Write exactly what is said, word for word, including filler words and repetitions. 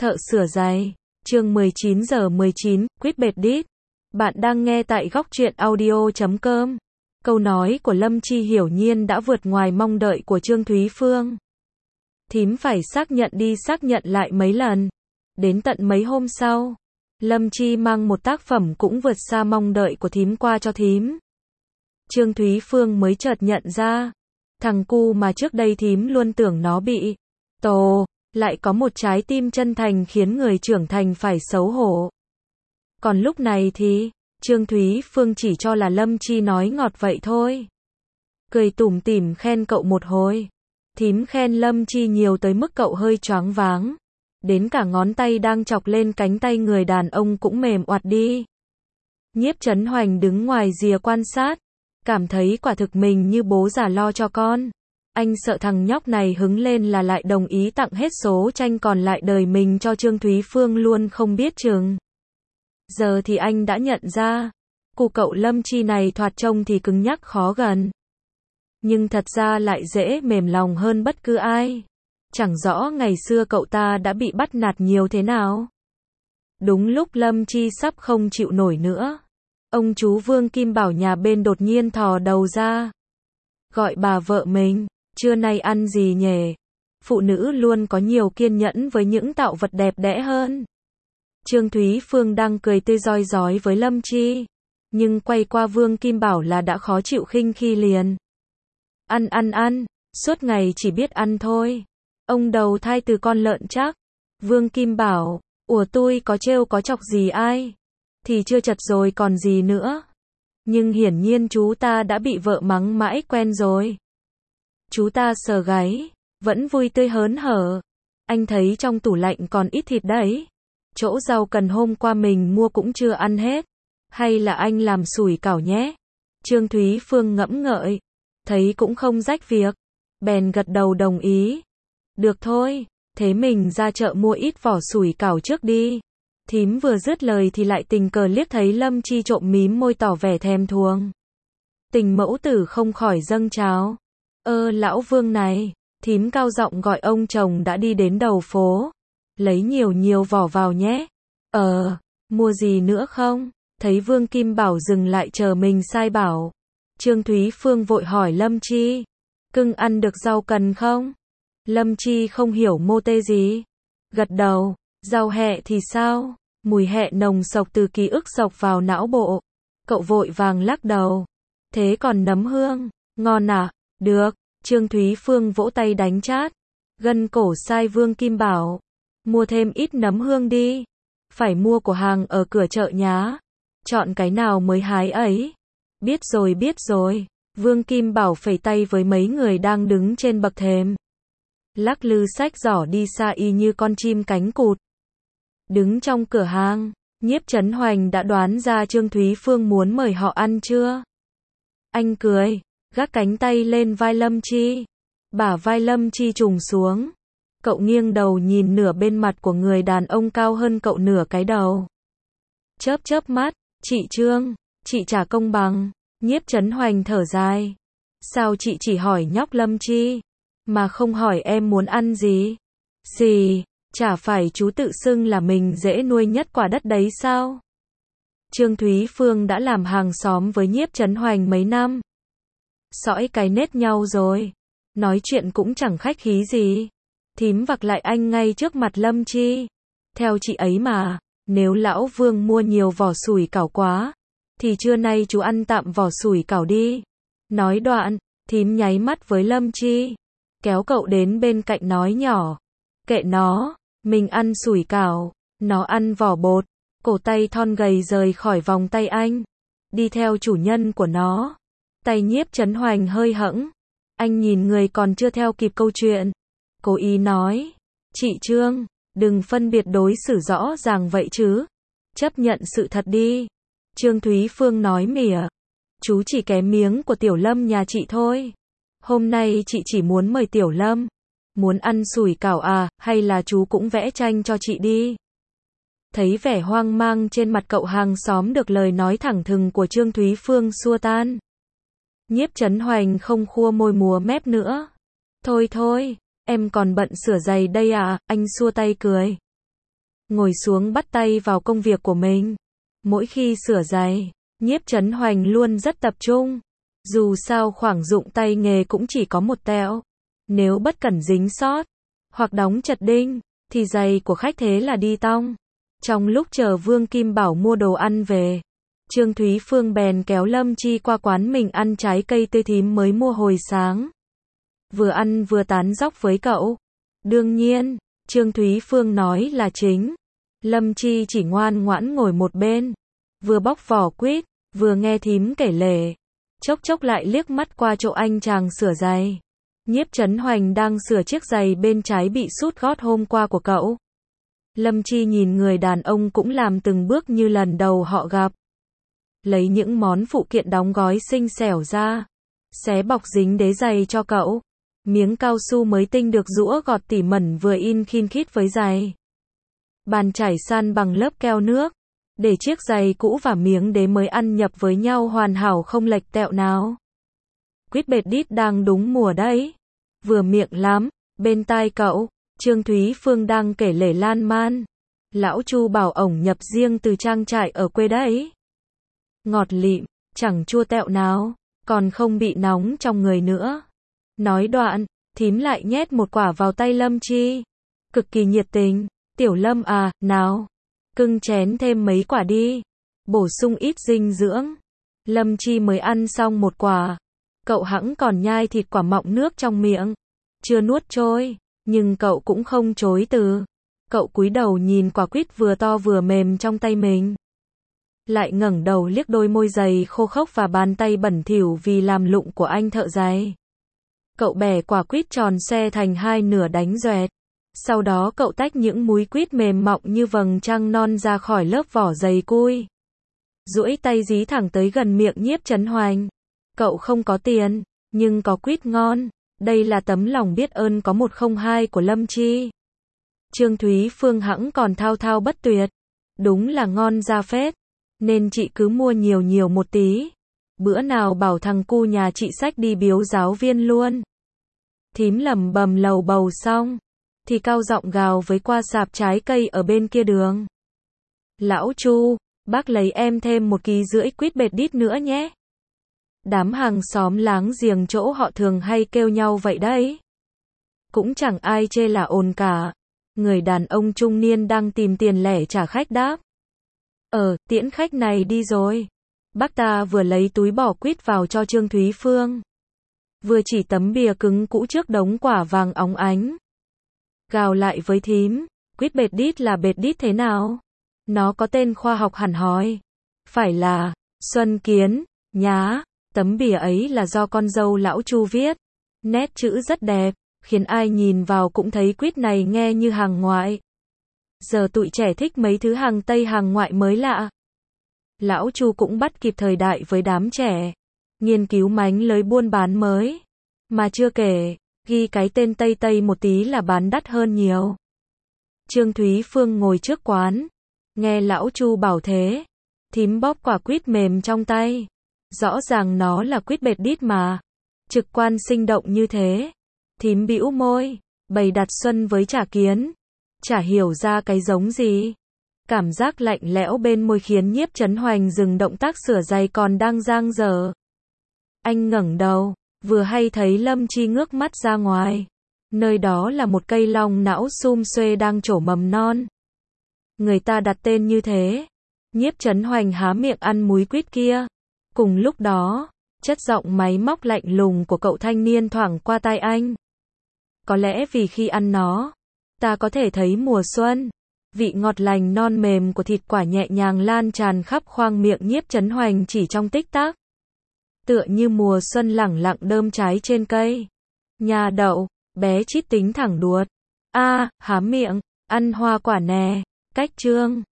Thợ sửa giày. Chương mười chín giờ mười chín, quýt bệt đít. Bạn đang nghe tại góc truyện audio chấm com. Câu nói của Lâm Chi hiển nhiên đã vượt ngoài mong đợi của Trương Thúy Phương. Thím phải xác nhận đi xác nhận lại mấy lần. Đến tận mấy hôm sau, Lâm Chi mang một tác phẩm cũng vượt xa mong đợi của thím qua cho thím. Trương Thúy Phương mới chợt nhận ra, thằng cu mà trước đây thím luôn tưởng nó bị tổ, lại có một trái tim chân thành khiến người trưởng thành phải xấu hổ. Còn lúc này thì, Trương Thúy Phương chỉ cho là Lâm Chi nói ngọt vậy thôi. Cười tủm tỉm khen cậu một hồi. Thím khen Lâm Chi nhiều tới mức cậu hơi choáng váng. Đến cả ngón tay đang chọc lên cánh tay người đàn ông cũng mềm oặt đi. Nhiếp Chấn Hoành đứng ngoài rìa quan sát. Cảm thấy quả thực mình như bố già lo cho con. Anh sợ thằng nhóc này hứng lên là lại đồng ý tặng hết số tranh còn lại đời mình cho Trương Thúy Phương luôn không biết chừng. Giờ thì anh đã nhận ra, cu cậu Lâm Chi này thoạt trông thì cứng nhắc khó gần. Nhưng thật ra lại dễ mềm lòng hơn bất cứ ai. Chẳng rõ ngày xưa cậu ta đã bị bắt nạt nhiều thế nào. Đúng lúc Lâm Chi sắp không chịu nổi nữa, ông chú Vương Kim Bảo nhà bên đột nhiên thò đầu ra. Gọi bà vợ mình, trưa nay ăn gì nhỉ? Phụ nữ luôn có nhiều kiên nhẫn với những tạo vật đẹp đẽ hơn. Trương Thúy Phương đang cười tươi rói rói với Lâm Chi, nhưng quay qua Vương Kim Bảo là đã khó chịu khinh khi liền. Ăn ăn ăn, suốt ngày chỉ biết ăn thôi. Ông đầu thai từ con lợn chắc. Vương Kim Bảo, ủa tôi có trêu có chọc gì ai? Thì chưa chật rồi còn gì nữa. Nhưng hiển nhiên chú ta đã bị vợ mắng mãi quen rồi. Chú ta sờ gáy, vẫn vui tươi hớn hở. Anh thấy trong tủ lạnh còn ít thịt đấy. Chỗ rau cần hôm qua mình mua cũng chưa ăn hết. Hay là anh làm sủi cảo nhé? Trương Thúy Phương ngẫm ngợi. Thấy cũng không rách việc. Bèn gật đầu đồng ý. Được thôi, thế mình ra chợ mua ít vỏ sủi cảo trước đi. Thím vừa dứt lời thì lại tình cờ liếc thấy Lâm Chi trộm mím môi tỏ vẻ thèm thuồng. Tình mẫu tử không khỏi dâng trào. Ơ lão Vương này, thím cao giọng gọi ông chồng đã đi đến đầu phố. Lấy nhiều nhiều vỏ vào nhé. Ờ, mua gì nữa không? Thấy Vương Kim Bảo dừng lại chờ mình sai bảo. Trương Thúy Phương vội hỏi Lâm Chi. Cưng ăn được rau cần không? Lâm Chi không hiểu mô tê gì. Gật đầu, rau hẹ thì sao? Mùi hẹ nồng sộc từ ký ức sộc vào não bộ. Cậu vội vàng lắc đầu. Thế còn nấm hương, ngon à? Được, Trương Thúy Phương vỗ tay đánh chát. Gân cổ sai Vương Kim Bảo. Mua thêm ít nấm hương đi. Phải mua của hàng ở cửa chợ nhá. Chọn cái nào mới hái ấy. Biết rồi biết rồi. Vương Kim Bảo phẩy tay với mấy người đang đứng trên bậc thềm. Lắc lư xách giỏ đi xa y như con chim cánh cụt. Đứng trong cửa hàng, Nhiếp Chấn Hoành đã đoán ra Trương Thúy Phương muốn mời họ ăn chưa. Anh cười, gác cánh tay lên vai Lâm Chi. Bả vai Lâm Chi trùng xuống. Cậu nghiêng đầu nhìn nửa bên mặt của người đàn ông cao hơn cậu nửa cái đầu. Chớp chớp mắt, chị Trương, chị trả công bằng. Nhiếp Chấn Hoành thở dài. Sao chị chỉ hỏi nhóc Lâm Chi, mà không hỏi em muốn ăn gì? Gì, chả phải chú tự xưng là mình dễ nuôi nhất quả đất đấy sao? Trương Thúy Phương đã làm hàng xóm với Nhiếp Chấn Hoành mấy năm. Sõi cái nết nhau rồi. Nói chuyện cũng chẳng khách khí gì. Thím vặc lại anh ngay trước mặt Lâm Chi. Theo chị ấy mà, nếu lão Vương mua nhiều vỏ sủi cảo quá, thì trưa nay chú ăn tạm vỏ sủi cảo đi. Nói đoạn, thím nháy mắt với Lâm Chi. Kéo cậu đến bên cạnh nói nhỏ. Kệ nó, mình ăn sủi cảo, nó ăn vỏ bột. Cổ tay thon gầy rời khỏi vòng tay anh. Đi theo chủ nhân của nó. Tay Nhiếp Chấn Hoành hơi hẫng. Anh nhìn người còn chưa theo kịp câu chuyện. Cố ý nói. Chị Trương, đừng phân biệt đối xử rõ ràng vậy chứ. Chấp nhận sự thật đi. Trương Thúy Phương nói mỉa. Chú chỉ kém miếng của Tiểu Lâm nhà chị thôi. Hôm nay chị chỉ muốn mời Tiểu Lâm. Muốn ăn sủi cảo à, hay là chú cũng vẽ tranh cho chị đi. Thấy vẻ hoang mang trên mặt cậu hàng xóm được lời nói thẳng thừng của Trương Thúy Phương xua tan. Nhiếp Chấn Hoành không khua môi múa mép nữa. Thôi thôi, em còn bận sửa giày đây à, anh xua tay cười. ngồi xuống bắt tay vào công việc của mình. Mỗi khi sửa giày, Nhiếp Chấn Hoành luôn rất tập trung. Dù sao khoảng dụng tay nghề cũng chỉ có một tẹo. Nếu bất cẩn dính sót, hoặc đóng chật đinh, thì giày của khách thế là đi tong. Trong lúc chờ Vương Kim Bảo mua đồ ăn về, Trương Thúy Phương bèn kéo Lâm Chi qua quán mình ăn trái cây tươi thím mới mua hồi sáng. Vừa ăn vừa tán dóc với cậu. Đương nhiên, Trương Thúy Phương nói là chính. Lâm Chi chỉ ngoan ngoãn ngồi một bên, vừa bóc vỏ quýt, vừa nghe thím kể lể. Chốc chốc lại liếc mắt qua chỗ anh chàng sửa giày. Nhiếp Chấn Hoành đang sửa chiếc giày bên trái bị sút gót hôm qua của cậu. Lâm Chi nhìn người đàn ông cũng làm từng bước như lần đầu họ gặp. Lấy những món phụ kiện đóng gói xinh xẻo ra, xé bọc dính đế giày cho cậu. Miếng cao su mới tinh được rũa gọt tỉ mẩn vừa in khin khít với giày. Bàn chải san bằng lớp keo nước, để chiếc giày cũ và miếng đế mới ăn nhập với nhau hoàn hảo không lệch tẹo nào. Quýt bệt đít đang đúng mùa đấy. Vừa miệng lắm, bên tai cậu, Trương Thúy Phương đang kể lể lan man. Lão Chu bảo ổng nhập riêng từ trang trại ở quê đấy. Ngọt lịm, chẳng chua tẹo nào, còn không bị nóng trong người nữa. Nói đoạn, thím lại nhét một quả vào tay Lâm Chi. Cực kỳ nhiệt tình. Tiểu Lâm à, nào, cưng chén thêm mấy quả đi. Bổ sung ít dinh dưỡng. Lâm Chi mới ăn xong một quả. Cậu hẵng còn nhai thịt quả mọng nước trong miệng. Chưa nuốt trôi, nhưng cậu cũng không chối từ. Cậu cúi đầu nhìn quả quýt vừa to vừa mềm trong tay mình. Lại ngẩng đầu liếc đôi môi dày khô khốc và bàn tay bẩn thỉu vì làm lụng của anh thợ giày. Cậu bẻ quả quýt tròn xoe thành hai nửa đánh doẹt. Sau đó cậu tách những múi quýt mềm mọng như vầng trăng non ra khỏi lớp vỏ dày cui. Duỗi tay dí thẳng tới gần miệng Nhiếp Chấn Hoành. Cậu không có tiền, nhưng có quýt ngon. Đây là tấm lòng biết ơn có một không hai của Lâm Chi. Trương Thúy Phương hẵng còn thao thao bất tuyệt. Đúng là ngon ra phết. Nên chị cứ mua nhiều nhiều một tí. Bữa nào bảo thằng cu nhà chị xách đi biếu giáo viên luôn. Thím lẩm bẩm lầu bầu xong, thì cao giọng gào với qua sạp trái cây ở bên kia đường. Lão Chu, bác lấy em thêm một ký rưỡi quýt bệt đít nữa nhé. Đám hàng xóm láng giềng chỗ họ thường hay kêu nhau vậy đấy. Cũng chẳng ai chê là ồn cả. Người đàn ông trung niên đang tìm tiền lẻ trả khách đáp. Ờ, tiễn khách này đi rồi. Bác ta vừa lấy túi bỏ quýt vào cho Trương Thúy Phương. Vừa chỉ tấm bìa cứng cũ trước đống quả vàng óng ánh. Gào lại với thím, quýt bệt đít là bệt đít thế nào? Nó có tên khoa học hẳn hoi. Phải là Xuân Kiến, nhá. Tấm bìa ấy là do con dâu lão Chu viết. Nét chữ rất đẹp, khiến ai nhìn vào cũng thấy quýt này nghe như hàng ngoại. Giờ tụi trẻ thích mấy thứ hàng Tây hàng ngoại mới lạ. Lão Chu cũng bắt kịp thời đại với đám trẻ. Nghiên cứu mánh lới buôn bán mới. Mà chưa kể, ghi cái tên Tây Tây một tí là bán đắt hơn nhiều. Trương Thúy Phương ngồi trước quán. Nghe lão Chu bảo thế. Thím bóp quả quýt mềm trong tay. Rõ ràng nó là quýt bệt đít mà. Trực quan sinh động như thế. Thím bĩu môi. Bày đặt xuân với chả kiến. Chả hiểu ra cái giống gì. Cảm giác lạnh lẽo bên môi khiến Nhiếp Chấn Hoành dừng động tác sửa giày còn đang dang dở. Anh ngẩng đầu, vừa hay thấy Lâm Chi ngước mắt ra ngoài. Nơi đó là một cây long não sum xuê đang trổ mầm non. Người ta đặt tên như thế. Nhiếp Chấn Hoành há miệng ăn múi quýt kia. Cùng lúc đó, chất giọng máy móc lạnh lùng của cậu thanh niên thoảng qua tai anh. Có lẽ vì khi ăn nó, ta có thể thấy mùa xuân. Vị ngọt lành non mềm của thịt quả nhẹ nhàng lan tràn khắp khoang miệng Nhiếp Chấn Hoành chỉ trong tích tắc. Tựa như mùa xuân lẳng lặng đơm trái trên cây. Nhà đậu, bé chít tính thẳng đuột. A, à, há miệng, ăn hoa quả nè. Cách chương